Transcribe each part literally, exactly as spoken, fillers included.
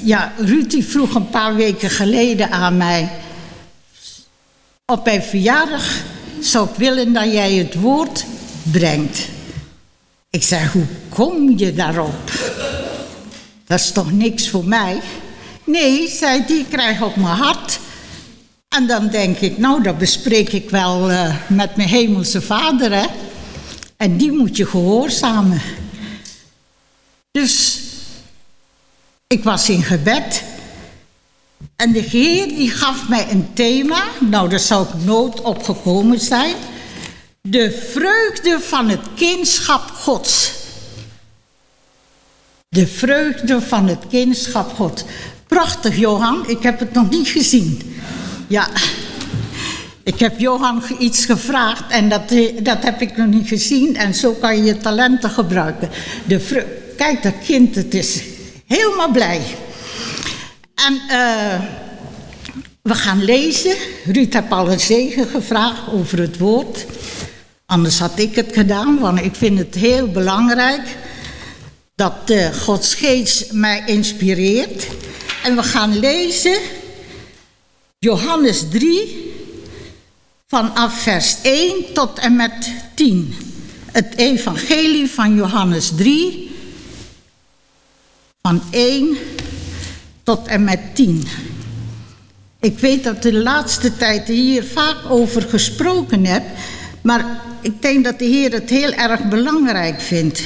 ja, Ruud die vroeg een paar weken geleden aan mij. Op mijn verjaardag zou ik willen dat jij het woord brengt. Ik zei, hoe kom je daarop? Dat is toch niks voor mij? Nee, zei die, krijg op mijn hart. En dan denk ik, nou, dat bespreek ik wel uh, met mijn hemelse vader, hè. En die moet je gehoorzamen. Dus ik was in gebed. En de Heer die gaf mij een thema. Nou, daar zou ik nooit op gekomen zijn. De vreugde van het kindschap Gods. De vreugde van het kindschap Gods. Prachtig, Johan. Ik heb het nog niet gezien. Ja, ik heb Johan iets gevraagd en dat, dat heb ik nog niet gezien. En zo kan je je talenten gebruiken. De vreugde. Kijk, dat kind, het is helemaal blij. En uh, we gaan lezen. Ruud heeft al een zegen gevraagd over het woord. Anders had ik het gedaan, want ik vind het heel belangrijk dat uh, Gods geest mij inspireert. En we gaan lezen Johannes drie, vanaf vers één tot en met tien. Het evangelie van Johannes drie, van één tot en met tien. Ik weet dat de laatste tijd hier vaak over gesproken heb, maar ik denk dat de Heer het heel erg belangrijk vindt.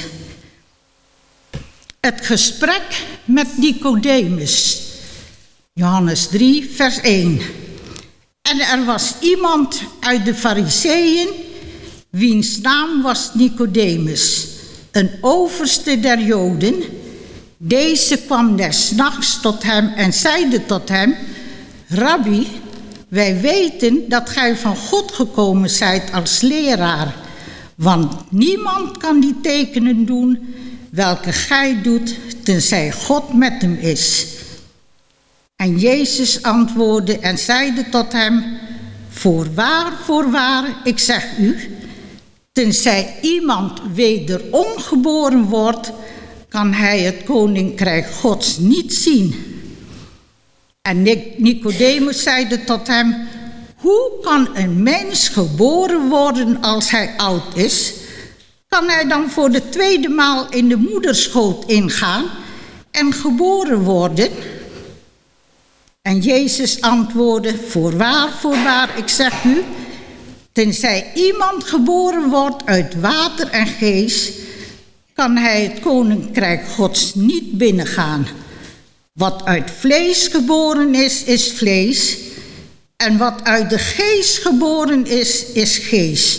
Het gesprek met Nicodemus. Johannes drie, vers één. En er was iemand uit de Farizeeën, wiens naam was Nicodemus, een overste der Joden. Deze kwam des nachts tot hem en zeide tot hem, Rabbi, wij weten dat gij van God gekomen zijt als leraar, want niemand kan die tekenen doen welke gij doet, tenzij God met hem is. En Jezus antwoordde en zeide tot hem, voorwaar, voorwaar, ik zeg u, tenzij iemand wederom geboren wordt, kan hij het koninkrijk Gods niet zien. En Nicodemus zeide tot hem, hoe kan een mens geboren worden als hij oud is? Kan hij dan voor de tweede maal in de moederschoot ingaan en geboren worden? En Jezus antwoordde, voorwaar, voorwaar, ik zeg u, tenzij iemand geboren wordt uit water en geest, kan hij het koninkrijk Gods niet binnengaan. Wat uit vlees geboren is, is vlees, en wat uit de geest geboren is, is geest.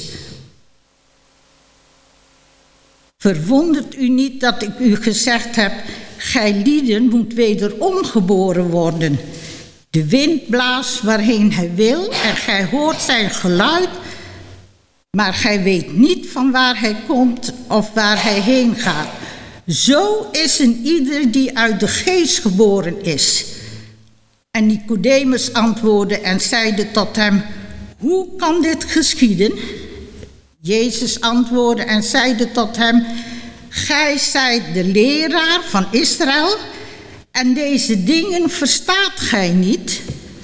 Verwondert u niet dat ik u gezegd heb, gij lieden moet wederom geboren worden. De wind blaast waarheen hij wil en gij hoort zijn geluid, maar gij weet niet van waar hij komt of waar hij heen gaat. Zo is een ieder die uit de geest geboren is. En Nicodemus antwoordde en zeide tot hem, hoe kan dit geschieden? Jezus antwoordde en zeide tot hem, gij zijt de leraar van Israël en deze dingen verstaat gij niet.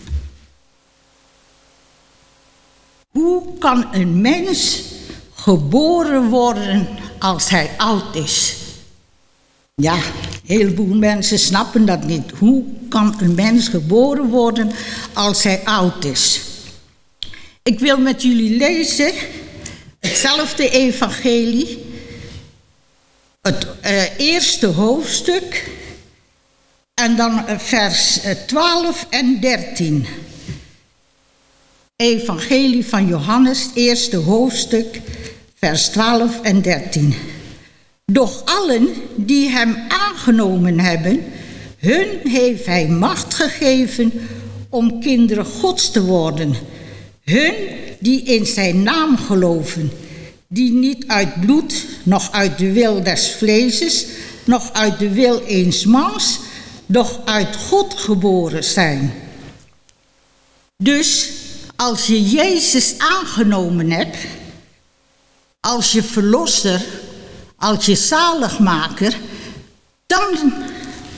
Hoe kan een mens geboren worden als hij oud is? Ja, een heleboel mensen snappen dat niet. Hoe kan een mens geboren worden als hij oud is? Ik wil met jullie lezen hetzelfde evangelie, het uh, eerste hoofdstuk en dan vers twaalf en dertien. Evangelie van Johannes, eerste hoofdstuk, vers twaalf en dertien. Doch allen die hem aangenomen hebben, hun heeft hij macht gegeven om kinderen Gods te worden. Hun die in zijn naam geloven, die niet uit bloed, noch uit de wil des vleeses, noch uit de wil eens mans, doch uit God geboren zijn. Dus als je Jezus aangenomen hebt, als je verlosser, als je zaligmaker, dan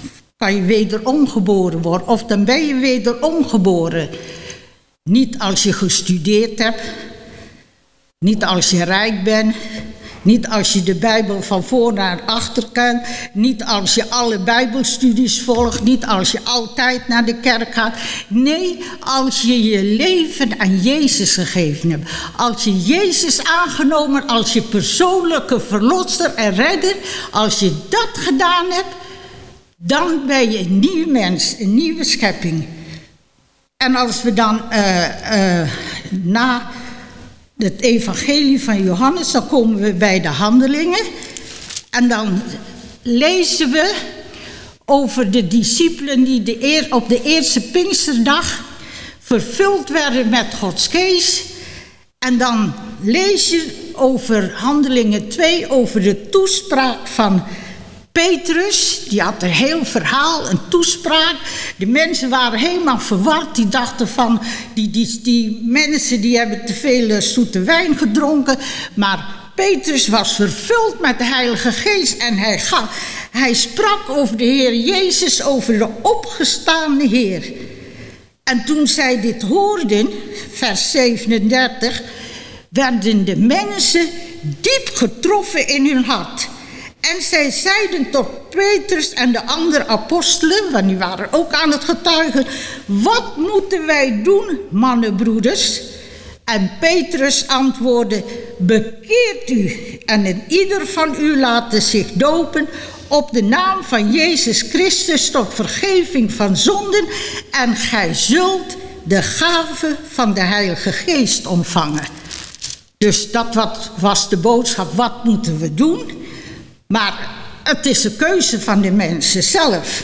kan je wederom geboren worden. Of dan ben je wederom geboren. Niet als je gestudeerd hebt. Niet als je rijk bent. Niet als je de Bijbel van voor naar achter kent. Niet als je alle Bijbelstudies volgt. Niet als je altijd naar de kerk gaat. Nee, als je je leven aan Jezus gegeven hebt. Als je Jezus aangenomen, als je persoonlijke verlosser en redder. Als je dat gedaan hebt, dan ben je een nieuw mens, een nieuwe schepping. En als we dan uh, uh, na het evangelie van Johannes, dan komen we bij de handelingen. En dan lezen we over de discipelen die de eer, op de eerste Pinksterdag vervuld werden met Gods geest. En dan lees je over handelingen twee, over de toespraak van Petrus. Die had een heel verhaal, een toespraak. De mensen waren helemaal verward. Die dachten van, die, die, die mensen die hebben te veel zoete wijn gedronken. Maar Petrus was vervuld met de Heilige Geest. En hij, ga, hij sprak over de Heer Jezus, over de opgestaande Heer. En toen zij dit hoorden, vers zevenendertig, werden de mensen diep getroffen in hun hart. En zij zeiden tot Petrus en de andere apostelen, want die waren ook aan het getuigen: wat moeten wij doen, mannenbroeders? En Petrus antwoordde: bekeert u en een ieder van u laten zich dopen op de naam van Jezus Christus tot vergeving van zonden, en gij zult de gave van de Heilige Geest ontvangen. Dus dat wat was de boodschap, wat moeten we doen? Maar het is een keuze van de mensen zelf.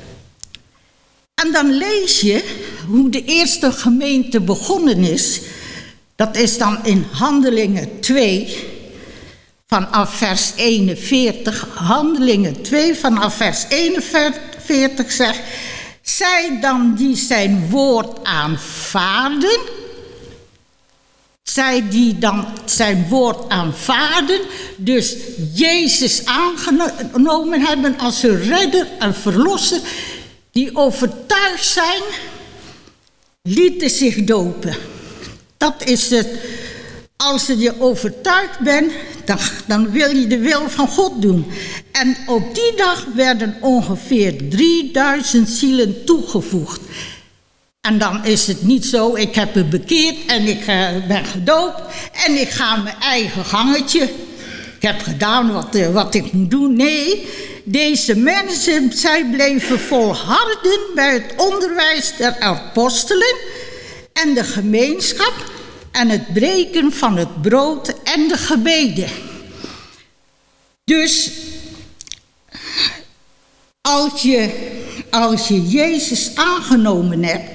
En dan lees je hoe de eerste gemeente begonnen is. Dat is dan in Handelingen twee, vanaf vers eenenveertig. Handelingen twee, vanaf vers eenenveertig zegt: zij dan die zijn woord aanvaarden, zij die dan zijn woord aanvaarden, dus Jezus aangenomen hebben als hun redder en verlosser, die overtuigd zijn, lieten zich dopen. Dat is het. Als je overtuigd bent, dan, dan wil je de wil van God doen. En op die dag werden ongeveer drieduizend zielen toegevoegd. En dan is het niet zo, ik heb me bekeerd en ik uh, ben gedoopt en ik ga mijn eigen gangetje. Ik heb gedaan wat, uh, wat ik moet doen. Nee, deze mensen, zij bleven volharden bij het onderwijs der apostelen en de gemeenschap en het breken van het brood en de gebeden. Dus als je, als je Jezus aangenomen hebt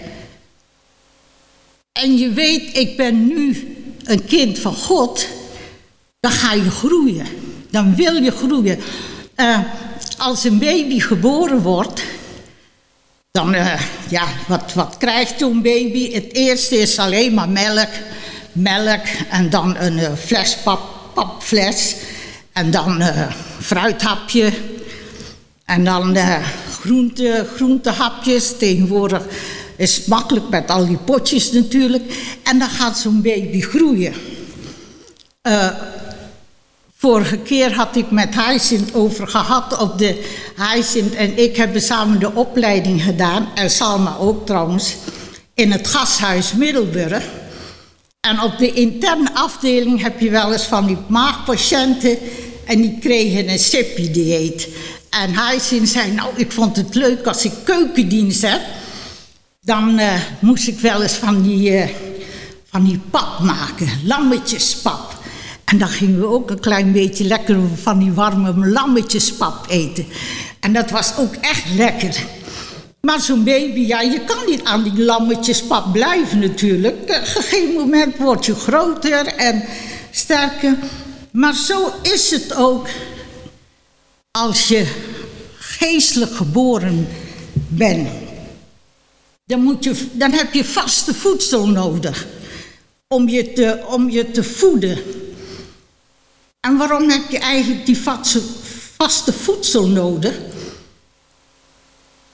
en je weet, ik ben nu een kind van God, dan ga je groeien. Dan wil je groeien. Uh, als een baby geboren wordt, dan, uh, ja, wat, wat krijgt zo'n baby? Het eerste is alleen maar melk, melk en dan een uh, fles pap, papfles en dan uh, fruithapje en dan uh, groente, groentehapjes. Tegenwoordig is het makkelijk met al die potjes natuurlijk. En dan gaat zo'n baby groeien. Uh, vorige keer had ik met Hyacinth over gehad. Op de Hyacinth en ik hebben samen de opleiding gedaan. En Salma ook trouwens. In het Gasthuis Middelburg. En op de interne afdeling heb je wel eens van die maagpatiënten. En die kregen een S I P I-dieet. En Hyacinth zei, nou, ik vond het leuk als ik keukendienst heb. Dan uh, moest ik wel eens van die, uh, van die pap maken, lammetjespap. En dan gingen we ook een klein beetje lekker van die warme lammetjespap eten. En dat was ook echt lekker. Maar zo'n baby, ja, je kan niet aan die lammetjespap blijven natuurlijk. Op een gegeven moment word je groter en sterker. Maar zo is het ook als je geestelijk geboren bent. Dan, moet je, dan heb je vaste voedsel nodig om je, te, om je te voeden. En waarom heb je eigenlijk die vaste, vaste voedsel nodig?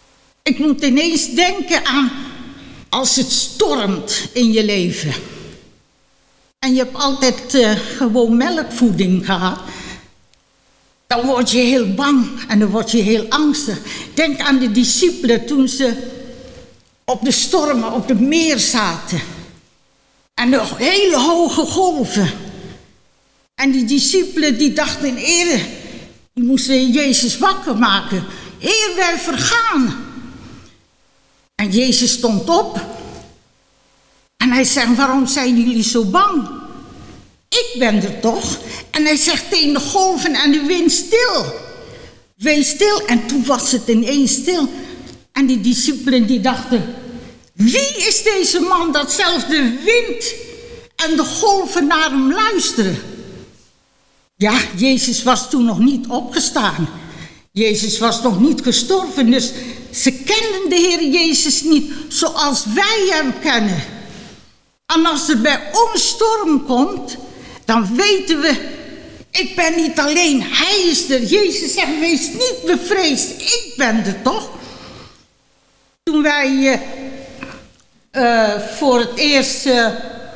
Ik moet ineens denken aan als het stormt in je leven. En je hebt altijd uh, gewoon melkvoeding gehad. Dan word je heel bang en dan word je heel angstig. Denk aan de discipelen toen ze op de stormen, op het meer zaten. En de hele hoge golven. En die discipelen die dachten, Heer, die moesten Jezus wakker maken. Heer, wij vergaan. En Jezus stond op. En hij zei, waarom zijn jullie zo bang? Ik ben er toch? En hij zegt tegen de golven en de wind stil. Wees stil. En toen was het ineens stil. En die discipelen die dachten, wie is deze man dat zelfs de wind en de golven naar hem luisteren? Ja, Jezus was toen nog niet opgestaan. Jezus was nog niet gestorven. Dus ze kenden de Heer Jezus niet zoals wij hem kennen. En als er bij ons storm komt, dan weten we, ik ben niet alleen, hij is er. Jezus zegt, wees niet bevreesd, ik ben er toch? Toen wij uh, uh, voor het eerst uh,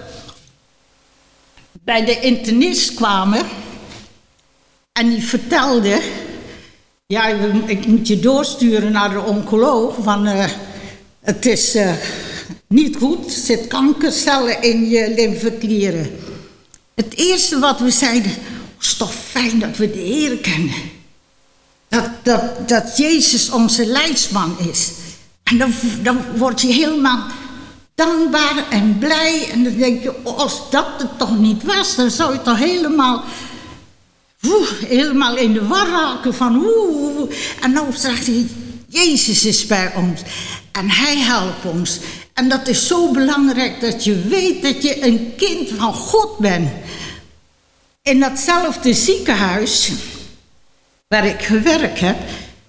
bij de internist kwamen en die vertelde, ja, ik moet je doorsturen naar de oncoloog, want uh, het is uh, niet goed, er zitten kankercellen in je lymfeklieren. Het eerste wat we zeiden, het is toch fijn dat we de Heer kennen. Dat, dat, dat Jezus onze leidsman is. En dan, dan word je helemaal dankbaar en blij. En dan denk je, oh, als dat het toch niet was, dan zou je toch helemaal, woe, helemaal in de war raken van woe. En dan zegt hij, Jezus is bij ons. En hij helpt ons. En dat is zo belangrijk dat je weet dat je een kind van God bent. In datzelfde ziekenhuis waar ik gewerkt heb,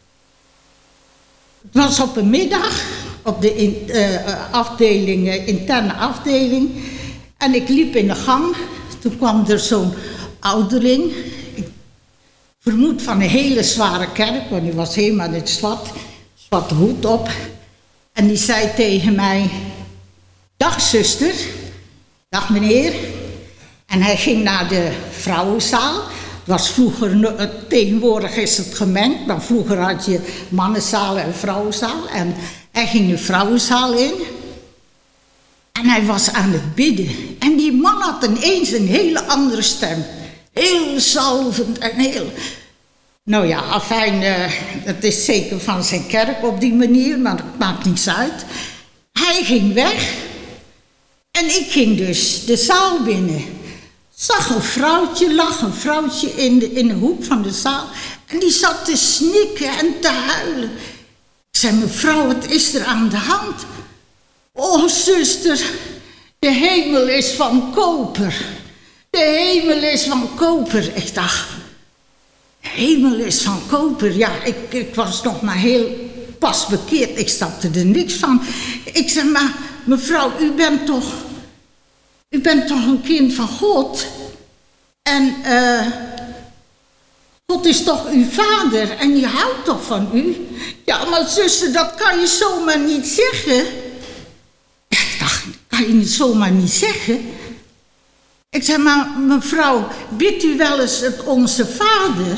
het was op een middag op de in, uh, afdeling, uh, interne afdeling. En ik liep in de gang. Toen kwam er zo'n ouderling. Ik vermoed van een hele zware kerk, want die was helemaal in het zwart. Zwarte hoed op. En die zei tegen mij, dag zuster, dag meneer. En hij ging naar de vrouwenzaal. Het was vroeger, tegenwoordig is het gemengd, maar vroeger had je mannenzaal en vrouwenzaal. En hij ging de vrouwenzaal in. En hij was aan het bidden. En die man had ineens een hele andere stem. Heel zalvend en heel... Nou ja, afijn, uh, het is zeker van zijn kerk op die manier, maar dat maakt niets uit. Hij ging weg. En ik ging dus de zaal binnen. Zag een vrouwtje, lag een vrouwtje in de, in de hoek van de zaal. En die zat te snikken en te huilen. Ik zei, mevrouw, wat is er aan de hand? Oh, zuster, de hemel is van koper. De hemel is van koper. Ik dacht, de hemel is van koper. Ja, ik, ik was nog maar heel pas bekeerd. Ik snapte er niks van. Ik zei, maar mevrouw, u bent toch... U bent toch een kind van God? En uh, God is toch uw vader en die houdt toch van u? Ja, maar zuster, dat kan je zomaar niet zeggen. Ik dacht, dat kan je niet zomaar niet zeggen. Ik zei, maar mevrouw, bidt u wel eens het Onze Vader?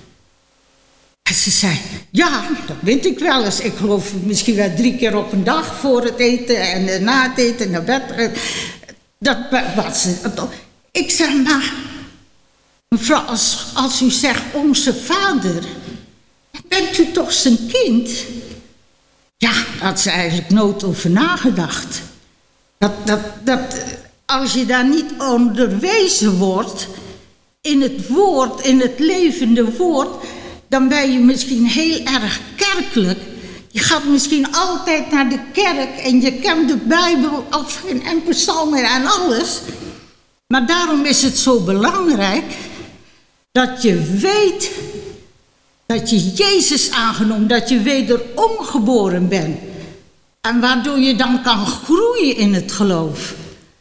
En ze zei, ja, dat bid ik wel eens. Ik geloof misschien wel drie keer op een dag voor het eten en na het eten naar bed. Dat wat ze. Ik zeg, maar mevrouw, als, als u zegt Onze Vader, bent u toch zijn kind? Ja, daar had ze eigenlijk nooit over nagedacht. Dat, dat, dat, als je daar niet onderwezen wordt in het woord, in het levende woord, dan ben je misschien heel erg kerkelijk. Je gaat misschien altijd naar de kerk en je kent de Bijbel of en psalmen en alles. Maar daarom is het zo belangrijk dat je weet dat je Jezus aangenomen, dat je wederom geboren bent. En waardoor je dan kan groeien in het geloof.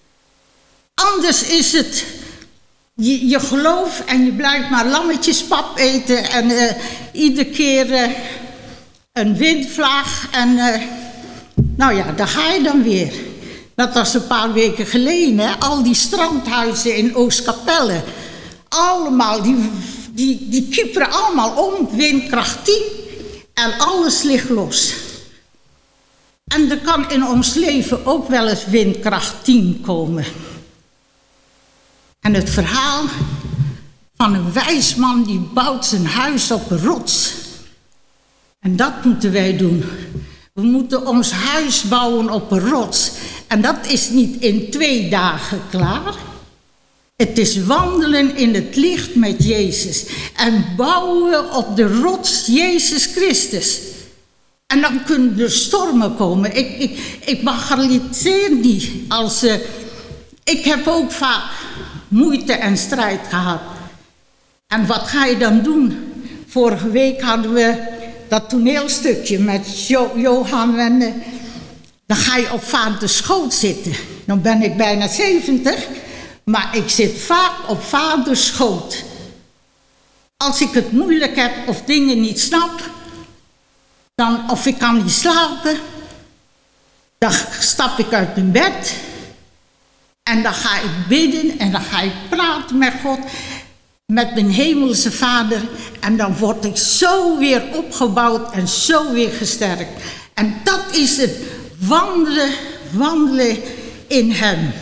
Anders is het je, je geloof en je blijft maar lammetjespap eten en uh, iedere keer... Uh, een windvlaag en uh, nou ja, daar ga je dan weer. Dat was een paar weken geleden, hè? Al die strandhuizen in Oostkapelle. Allemaal, die, die, die kieperen allemaal om, windkracht tien en alles ligt los. En er kan in ons leven ook wel eens windkracht tien komen. En het verhaal van een wijs man die bouwt zijn huis op een rots. En dat moeten wij doen. We moeten ons huis bouwen op een rots. En dat is niet in twee dagen klaar. Het is wandelen in het licht met Jezus. En bouwen op de rots Jezus Christus. En dan kunnen er stormen komen. Ik, ik, ik bagatelliseer niet. Als, uh, ik heb ook vaak moeite en strijd gehad. En wat ga je dan doen? Vorige week hadden we dat toneelstukje met jo- Johan en... Uh, dan ga je op vaders schoot zitten. Dan ben ik bijna zeventig, maar ik zit vaak op vaders schoot. Als ik het moeilijk heb of dingen niet snap, dan, of ik kan niet slapen, dan stap ik uit mijn bed en dan ga ik bidden en dan ga ik praten met God, met mijn hemelse Vader, en dan word ik zo weer opgebouwd en zo weer gesterkt. En dat is het wandelen, wandelen in Hem.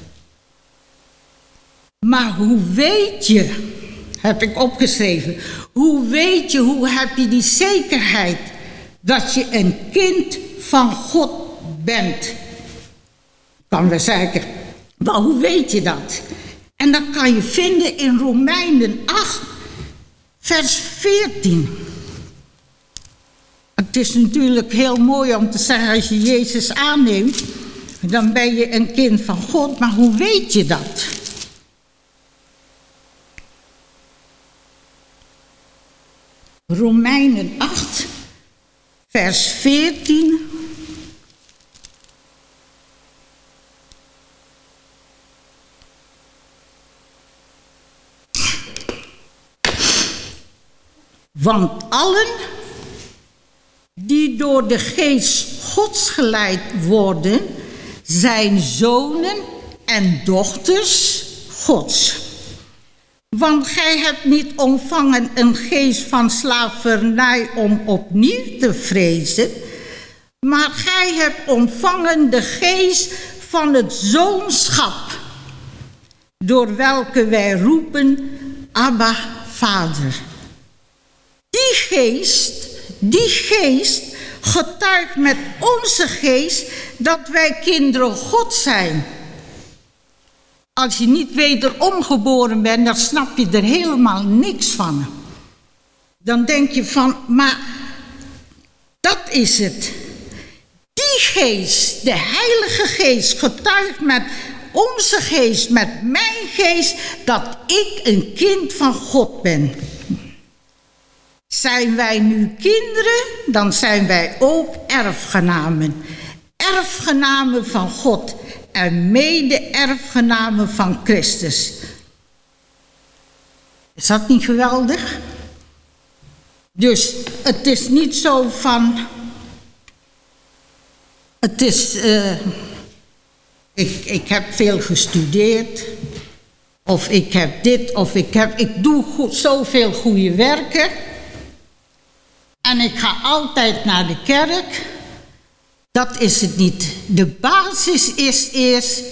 Maar hoe weet je, heb ik opgeschreven, hoe weet je, hoe heb je die zekerheid dat je een kind van God bent? Kan we zeggen, maar hoe weet je dat? En dat kan je vinden in Romeinen acht, vers veertien. Het is natuurlijk heel mooi om te zeggen, als je Jezus aanneemt, dan ben je een kind van God. Maar hoe weet je dat? Romeinen acht, vers veertien. Want allen die door de geest Gods geleid worden, zijn zonen en dochters Gods. Want gij hebt niet ontvangen een geest van slavernij om opnieuw te vrezen, maar gij hebt ontvangen de geest van het zoonschap, door welke wij roepen, Abba, Vader. Die geest, die geest getuigt met onze geest dat wij kinderen God zijn. Als je niet wederom geboren bent, dan snap je er helemaal niks van. Dan denk je van, maar dat is het. Die geest, de Heilige Geest, getuigt met onze geest, met mijn geest, dat ik een kind van God ben. Zijn wij nu kinderen, dan zijn wij ook erfgenamen. Erfgenamen van God en mede-erfgenamen van Christus. Is dat niet geweldig? Dus het is niet zo van... Het is... Uh, ik, ik heb veel gestudeerd. Of ik heb dit, of ik heb... Ik doe goed, zoveel goede werken. En ik ga altijd naar de kerk. Dat is het niet. De basis is eerst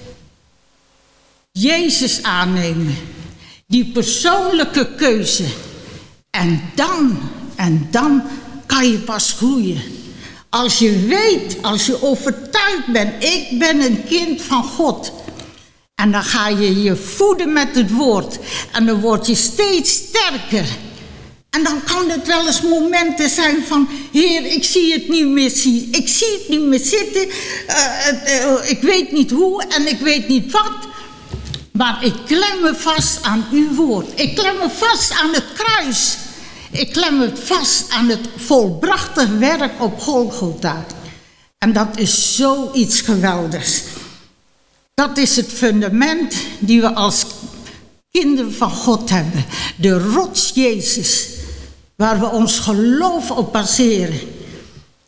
Jezus aannemen. Die persoonlijke keuze. En dan, en dan kan je pas groeien. Als je weet, als je overtuigd bent, ik ben een kind van God. En dan ga je je voeden met het woord. En dan word je steeds sterker. En dan kan het wel eens momenten zijn van... Heer, ik zie het niet meer, zie, ik zie het niet meer zitten. Uh, uh, ik weet niet hoe en ik weet niet wat. Maar ik klem me vast aan uw woord. Ik klem me vast aan het kruis. Ik klem me vast aan het volbrachte werk op Golgotha. En dat is zoiets geweldigs. Dat is het fundament die we als kinderen van God hebben. De rots Jezus. Waar we ons geloof op baseren.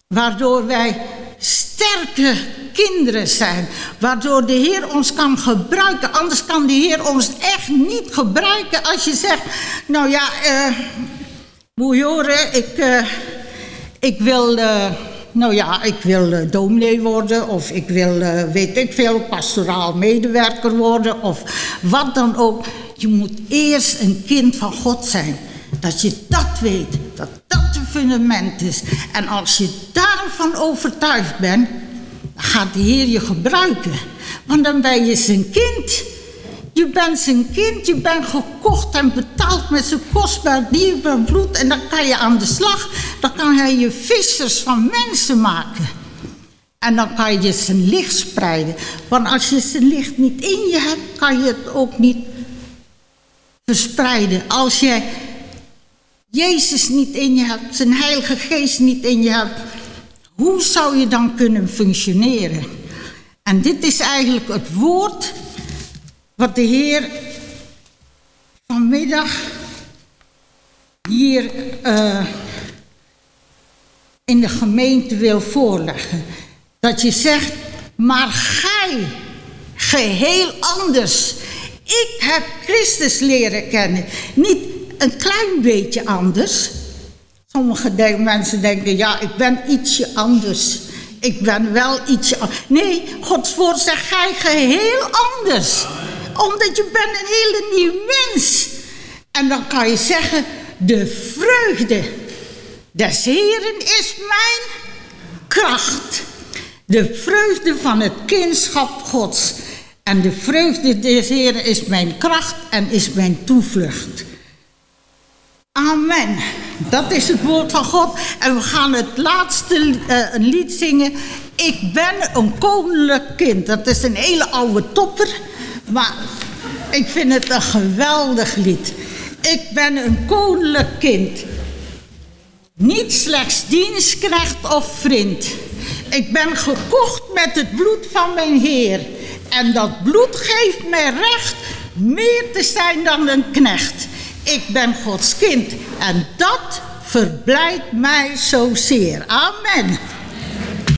Waardoor wij sterke kinderen zijn. Waardoor de Heer ons kan gebruiken. Anders kan de Heer ons echt niet gebruiken als je zegt... Nou ja, uh, moet je horen, ik, uh, ik wil... Uh, nou ja, ik wil uh, dominee worden. Of ik wil, uh, weet ik veel, pastoraal medewerker worden. Of wat dan ook. Je moet eerst een kind van God zijn. Dat je dat weet. Dat dat het fundament is. En als je daarvan overtuigd bent, dan gaat de Heer je gebruiken. Want dan ben je zijn kind. Je bent zijn kind. Je bent gekocht en betaald met zijn kostbaar dierbaar bloed. En dan kan je aan de slag. Dan kan hij je vissers van mensen maken. En dan kan je zijn licht spreiden. Want als je zijn licht niet in je hebt, kan je het ook niet verspreiden. Als je Jezus niet in je hebt, zijn Heilige Geest niet in je hebt, hoe zou je dan kunnen functioneren? En dit is eigenlijk het woord wat de Heer vanmiddag hier uh, in de gemeente wil voorleggen. Dat je zegt, maar gij, geheel anders. Ik heb Christus leren kennen. Niet een klein beetje anders. Sommige de- mensen denken, ja, ik ben ietsje anders. Ik ben wel ietsje anders. Nee, Gods woord zegt, gij geheel anders. Omdat je bent een hele nieuw mens. En dan kan je zeggen, de vreugde des Heeren is mijn kracht. De vreugde van het kindschap Gods. En de vreugde des Heeren is mijn kracht en is mijn toevlucht. Amen. Dat is het woord van God. En we gaan het laatste uh, een lied zingen. Ik ben een koninklijk kind. Dat is een hele oude topper. Maar ik vind het een geweldig lied. Ik ben een koninklijk kind. Niet slechts dienstknecht of vriend. Ik ben gekocht met het bloed van mijn Heer. En dat bloed geeft mij recht meer te zijn dan een knecht. Ik ben Gods kind en dat verblijdt mij zozeer. Amen.